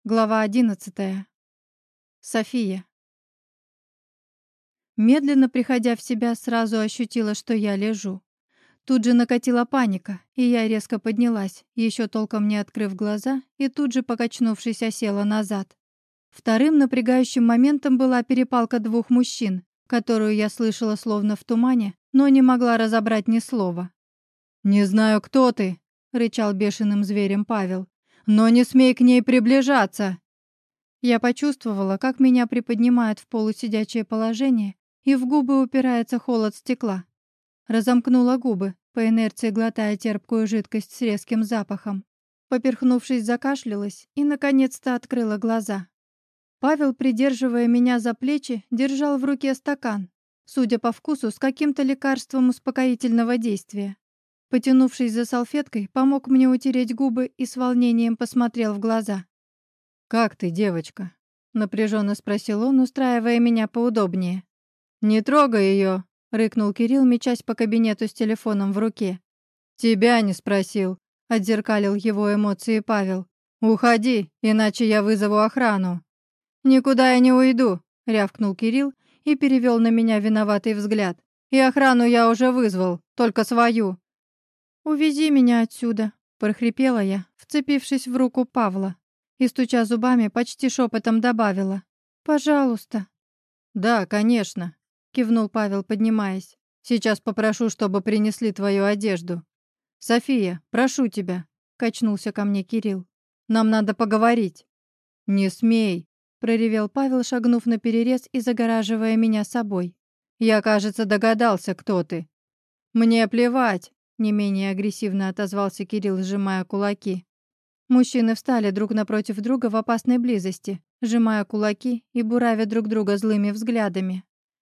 Глава 11. София. Медленно приходя в себя, сразу ощутила, что я лежу. Тут же накатила паника, и я резко поднялась, еще толком не открыв глаза, и тут же, покачнувшись, осела назад. Вторым напрягающим моментом была перепалка двух мужчин, которую я слышала словно в тумане, но не могла разобрать ни слова. «Не знаю, кто ты», — рычал бешеным зверем Павел, «но не смей к ней приближаться!» Я почувствовала, как меня приподнимают в полусидячее положение, и в губы упирается холод стекла. Разомкнула губы, по инерции глотая терпкую жидкость с резким запахом. Поперхнувшись, закашлялась и, наконец-то, открыла глаза. Павел, придерживая меня за плечи, держал в руке стакан, судя по вкусу, с каким-то лекарством успокоительного действия. Потянувшись за салфеткой, помог мне утереть губы и с волнением посмотрел в глаза. «Как ты, девочка?» — напряженно спросил он, устраивая меня поудобнее. «Не трогай ее!» — рыкнул Кирилл, мечась по кабинету с телефоном в руке. «Тебя не спросил», — отзеркалил его эмоции Павел. «Уходи, иначе я вызову охрану». «Никуда я не уйду», — рявкнул Кирилл и перевел на меня виноватый взгляд. «И охрану я уже вызвал, только свою». «Увези меня отсюда», — прохрипела я, вцепившись в руку Павла. И, стуча зубами, почти шепотом добавила. «Пожалуйста». «Да, конечно», — кивнул Павел, поднимаясь. «Сейчас попрошу, чтобы принесли твою одежду». «София, прошу тебя», — качнулся ко мне Кирилл. «Нам надо поговорить». «Не смей», — проревел Павел, шагнув на перерез и загораживая меня собой. «Я, кажется, догадался, кто ты». «Мне плевать», — не менее агрессивно отозвался Кирилл, сжимая кулаки. Мужчины встали друг напротив друга в опасной близости, сжимая кулаки и буравя друг друга злыми взглядами.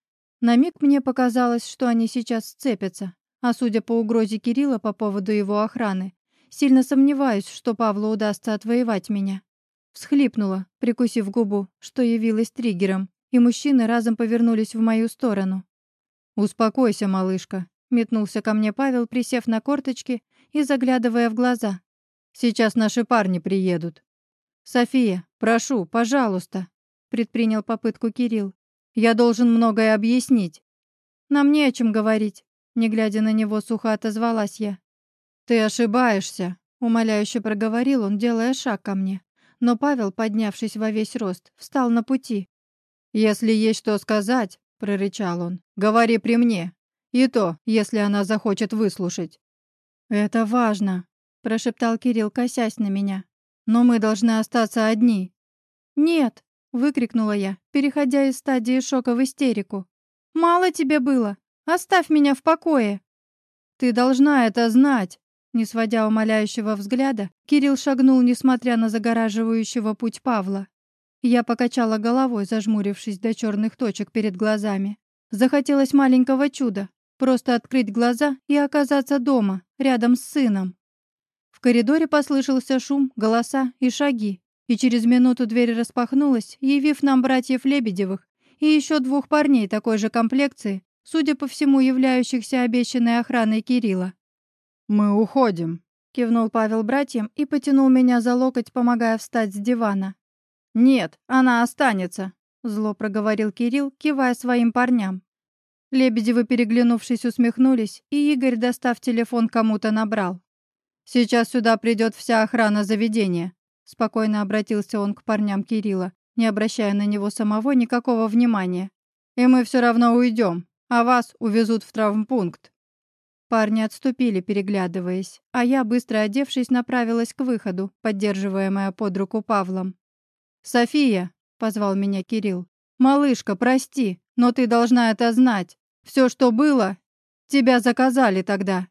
На миг мне показалось, что они сейчас сцепятся, а судя по угрозе Кирилла по поводу его охраны, сильно сомневаюсь, что Павлу удастся отвоевать меня. Всхлипнула, прикусив губу, что явилось триггером, и мужчины разом повернулись в мою сторону. «Успокойся, малышка», — метнулся ко мне Павел, присев на корточки и заглядывая в глаза. «Сейчас наши парни приедут». «София, прошу, пожалуйста», — предпринял попытку Кирилл. «Я должен многое объяснить». «Нам не о чем говорить», — не глядя на него, сухо отозвалась я. «Ты ошибаешься», — умоляюще проговорил он, делая шаг ко мне. Но Павел, поднявшись во весь рост, встал на пути. «Если есть что сказать», — прорычал он, — «говори при мне. И то, если она захочет выслушать». «Это важно», — прошептал Кирилл, косясь на меня. «Но мы должны остаться одни». «Нет», — выкрикнула я, переходя из стадии шока в истерику. «Мало тебе было? Оставь меня в покое». «Ты должна это знать», — не сводя умоляющего взгляда, Кирилл шагнул, несмотря на загораживающего путь Павла. Я покачала головой, зажмурившись до черных точек перед глазами. Захотелось маленького чуда. Просто открыть глаза и оказаться дома, рядом с сыном. В коридоре послышался шум, голоса и шаги, и через минуту дверь распахнулась, явив нам братьев Лебедевых и еще двух парней такой же комплекции, судя по всему, являющихся обещанной охраной Кирилла. «Мы уходим», — кивнул Павел братьям и потянул меня за локоть, помогая встать с дивана. «Нет, она останется», — зло проговорил Кирилл, кивая своим парням. Лебедевы, переглянувшись, усмехнулись, и Игорь, достав телефон, кому-то набрал. «Сейчас сюда придет вся охрана заведения», — спокойно обратился он к парням Кирилла, не обращая на него самого никакого внимания. «И мы все равно уйдем, а вас увезут в травмпункт». Парни отступили, переглядываясь, а я, быстро одевшись, направилась к выходу, поддерживаемая под руку Павлом. «София», — позвал меня Кирилл, — «малышка, прости, но ты должна это знать. Все, что было, тебя заказали тогда».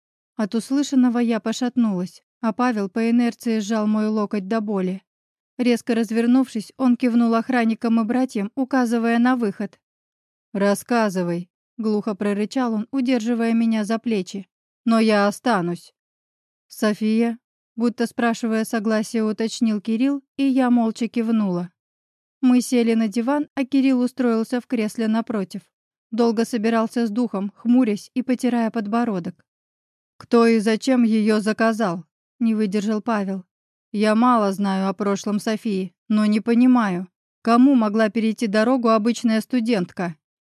От услышанного я пошатнулась, а Павел по инерции сжал мой локоть до боли. Резко развернувшись, он кивнул охранникам и братьям, указывая на выход. «Рассказывай», — глухо прорычал он, удерживая меня за плечи. «Но я останусь». «София», будто спрашивая согласия, уточнил Кирилл, и я молча кивнула. Мы сели на диван, а Кирилл устроился в кресле напротив. Долго собирался с духом, хмурясь и потирая подбородок. «Кто и зачем ее заказал?» — не выдержал Павел. «Я мало знаю о прошлом Софии, Но не понимаю, кому могла перейти дорогу обычная студентка?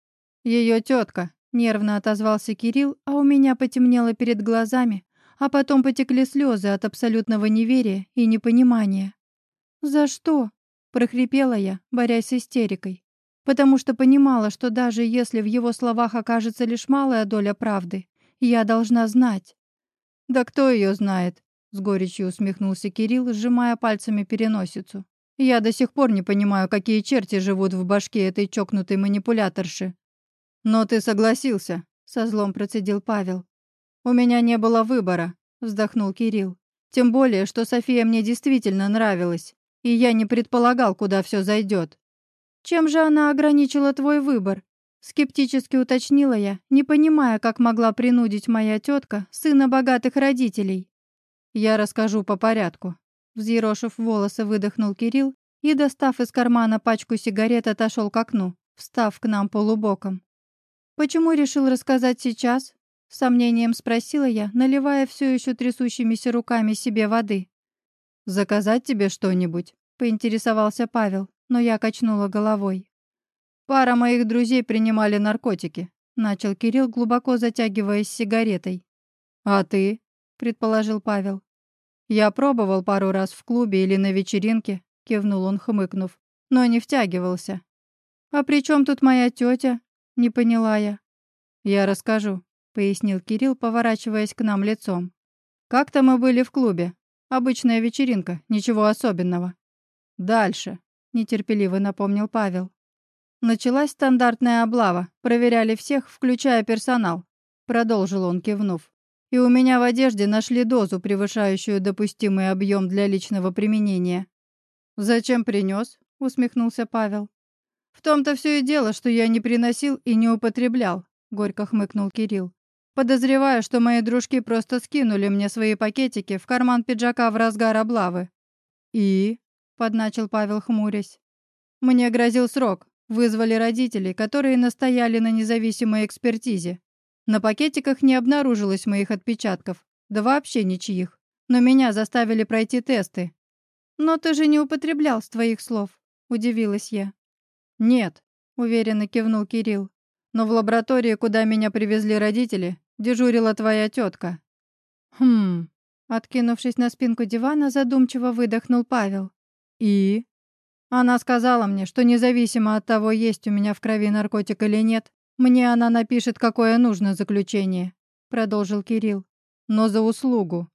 Ее тетка, нервно отозвался Кирилл, а у меня потемнело перед глазами, а потом потекли слезы от абсолютного неверия и непонимания. «За что?» — прохрипела я, борясь с истерикой, потому что понимала, что даже если в его словах окажется лишь малая доля правды, я должна знать. «Да кто ее знает?» — с горечью усмехнулся Кирилл, сжимая пальцами переносицу. «Я до сих пор не понимаю, какие черти живут в башке этой чокнутой манипуляторши». «Но ты согласился», — со злом процедил Павел. «У меня не было выбора», — вздохнул Кирилл. «Тем более, что София мне действительно нравилась, и я не предполагал, куда все зайдет». «Чем же она ограничила твой выбор?» — скептически уточнила я, не понимая, как могла принудить моя тетка сына богатых родителей. «Я расскажу по порядку», — взъерошив волосы, выдохнул Кирилл и, достав из кармана пачку сигарет, отошел к окну, встав к нам полубоком. «Почему решил рассказать сейчас?» — с сомнением спросила я, наливая все еще трясущимися руками себе воды. «Заказать тебе что-нибудь?» — поинтересовался Павел, но я качнула головой. «Пара моих друзей принимали наркотики», — начал Кирилл, глубоко затягиваясь сигаретой. «А ты?» — предположил Павел. «Я пробовал пару раз в клубе или на вечеринке», — кивнул он, хмыкнув, «но не втягивался». «А при чем тут моя тетя?» — не поняла я. «Я расскажу», — пояснил Кирилл, поворачиваясь к нам лицом. «Как-то мы были в клубе. Обычная вечеринка, ничего особенного». «Дальше», — нетерпеливо напомнил Павел. «Началась стандартная облава. Проверяли всех, включая персонал», — продолжил он, кивнув. «И у меня в одежде нашли дозу, превышающую допустимый объем для личного применения». «Зачем принес?» — усмехнулся Павел. «В том-то все и дело, что я не приносил и не употреблял», — горько хмыкнул Кирилл. «Подозреваю, что мои дружки просто скинули мне свои пакетики в карман пиджака в разгар облавы». «И?» — подначил Павел, хмурясь. «Мне грозил срок. Вызвали родителей, которые настояли на независимой экспертизе. На пакетиках не обнаружилось моих отпечатков, да вообще ничьих. Но меня заставили пройти тесты». «Но ты же не употреблял с твоих слов», — удивилась я. «Нет», — уверенно кивнул Кирилл. «Но в лаборатории, куда меня привезли родители, дежурила твоя тетка». «Хм...» — откинувшись на спинку дивана, задумчиво выдохнул Павел. «И?» «Она сказала мне, что независимо от того, есть у меня в крови наркотик или нет, мне она напишет, какое нужно заключение», — продолжил Кирилл. «Но за услугу».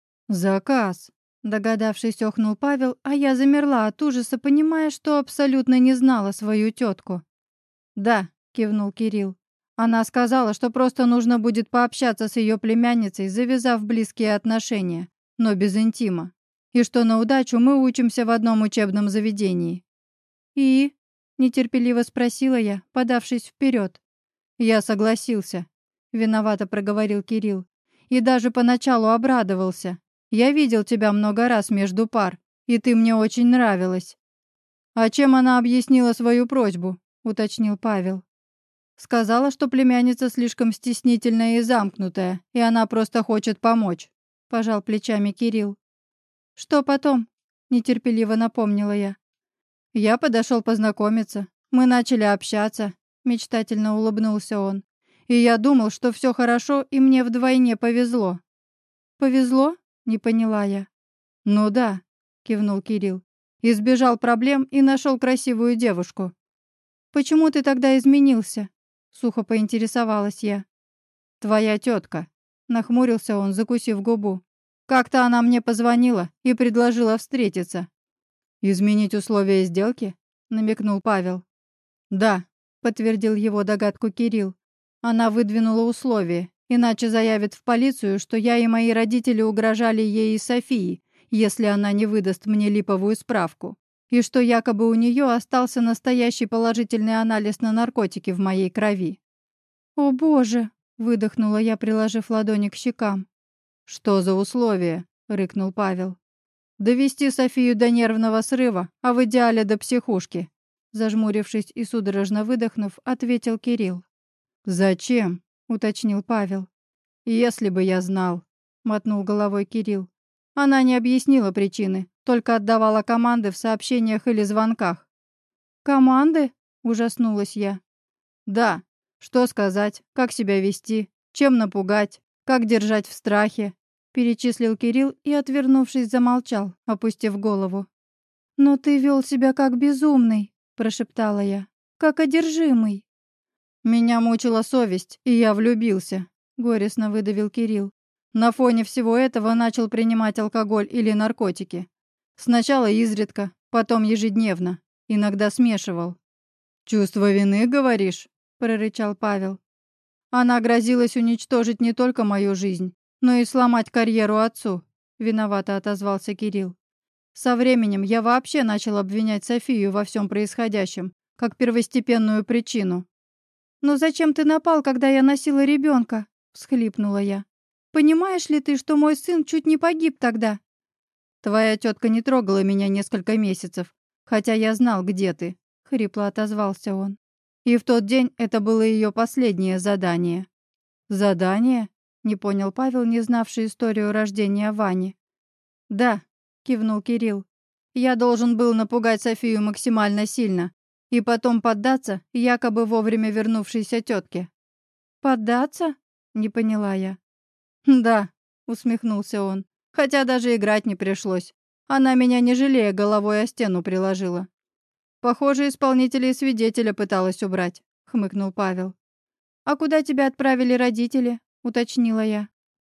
«Заказ», — догадавшись, охнул Павел, а я замерла от ужаса, понимая, что абсолютно не знала свою тетку. «Да», — кивнул Кирилл. «Она сказала, что просто нужно будет пообщаться с ее племянницей, завязав близкие отношения, но без интима, и что на удачу мы учимся в одном учебном заведении». «И?» — нетерпеливо спросила я, подавшись вперед. «Я согласился», — виновато проговорил Кирилл. «И даже поначалу обрадовался. Я видел тебя много раз между пар, и ты мне очень нравилась». «А чем она объяснила свою просьбу?» — уточнил Павел. «Сказала, что племянница слишком стеснительная и замкнутая, и она просто хочет помочь», — пожал плечами Кирилл. «Что потом?» — нетерпеливо напомнила я. «Я подошел познакомиться. Мы начали общаться», — мечтательно улыбнулся он. «И я думал, что все хорошо, и мне вдвойне повезло». «Повезло?» — не поняла я. «Ну да», — кивнул Кирилл. «Избежал проблем и нашел красивую девушку». «Почему ты тогда изменился?» — сухо поинтересовалась я. «Твоя тетка», — нахмурился он, закусив губу. «Как-то она мне позвонила и предложила встретиться». «Изменить условия сделки?» — намекнул Павел. «Да», — подтвердил его догадку Кирилл. «Она выдвинула условия, иначе заявит в полицию, что я и мои родители угрожали ей и Софии, если она не выдаст мне липовую справку, и что якобы у нее остался настоящий положительный анализ на наркотики в моей крови». «О боже!» — выдохнула я, приложив ладони к щекам. «Что за условия?» — рыкнул Павел. «Довести Софию до нервного срыва, а в идеале до психушки», — зажмурившись и судорожно выдохнув, ответил Кирилл. «Зачем?» — уточнил Павел. «Если бы я знал», — мотнул головой Кирилл. Она не объяснила причины, только отдавала команды в сообщениях или звонках. «Команды?» — ужаснулась я. «Да. Что сказать, как себя вести, чем напугать, как держать в страхе», — перечислил Кирилл и, отвернувшись, замолчал, опустив голову. «Но ты вел себя как безумный», — прошептала я, — «как одержимый». «Меня мучила совесть, и я влюбился», — горестно выдавил Кирилл. На фоне всего этого начал принимать алкоголь или наркотики. Сначала изредка, потом ежедневно, иногда смешивал. «Чувство вины, говоришь?» — прорычал Павел. «Она грозилась уничтожить не только мою жизнь, но и сломать карьеру отцу», — виновато отозвался Кирилл. «Со временем я вообще начал обвинять Софию во всем происходящем, как первостепенную причину». «Но зачем ты напал, когда я носила ребенка?» — всхлипнула я. «Понимаешь ли ты, что мой сын чуть не погиб тогда?» «Твоя тетка не трогала меня несколько месяцев, хотя я знал, где ты», — хрипло отозвался он. «И в тот день это было ее последнее задание». «Задание?» — не понял Павел, не знавший историю рождения Вани. «Да», — кивнул Кирилл. «Я должен был напугать Софию максимально сильно и потом поддаться якобы вовремя вернувшейся тетке». «Поддаться?» — не поняла я. «Да», — усмехнулся он, — «хотя даже играть не пришлось. Она меня, не жалея, головой о стену приложила». «Похоже, исполнителя и свидетеля пыталась убрать», — хмыкнул Павел. «А куда тебя отправили родители?» — уточнила я.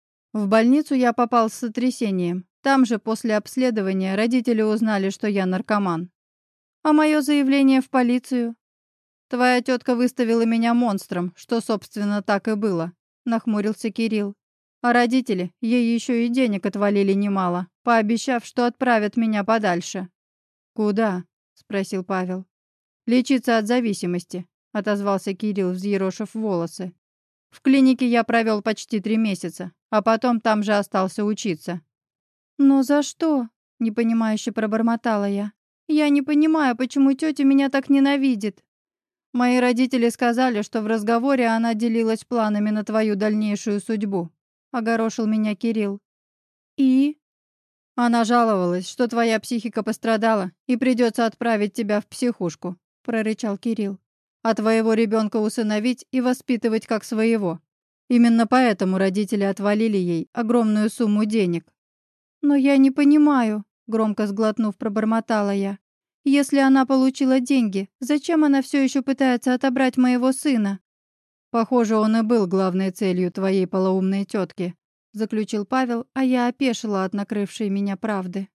В больницу я попал с сотрясением. Там же после обследования родители узнали, что я наркоман. «А мое заявление в полицию?» «Твоя тетка выставила меня монстром, что, собственно, так и было», — нахмурился Кирилл. «А родители ей еще и денег отвалили немало, пообещав, что отправят меня подальше». «Куда?» — спросил Павел. «Лечиться от зависимости», — отозвался Кирилл, взъерошив волосы. «В клинике я провел почти 3 месяца, а потом там же остался учиться». «Но за что?» — непонимающе пробормотала я. «Я не понимаю, почему тетя меня так ненавидит». «Мои родители сказали, что в разговоре она делилась планами на твою дальнейшую судьбу», — огорошил меня Кирилл. «И?» «Она жаловалась, что твоя психика пострадала и придется отправить тебя в психушку», — прорычал Кирилл. «А твоего ребенка усыновить и воспитывать как своего. Именно поэтому родители отвалили ей огромную сумму денег». «Но я не понимаю», — громко сглотнув, пробормотала я. «Если она получила деньги, зачем она все еще пытается отобрать моего сына?» «Похоже, он и был главной целью твоей полоумной тетки», — заключил Павел, а я опешила от накрывшей меня правды.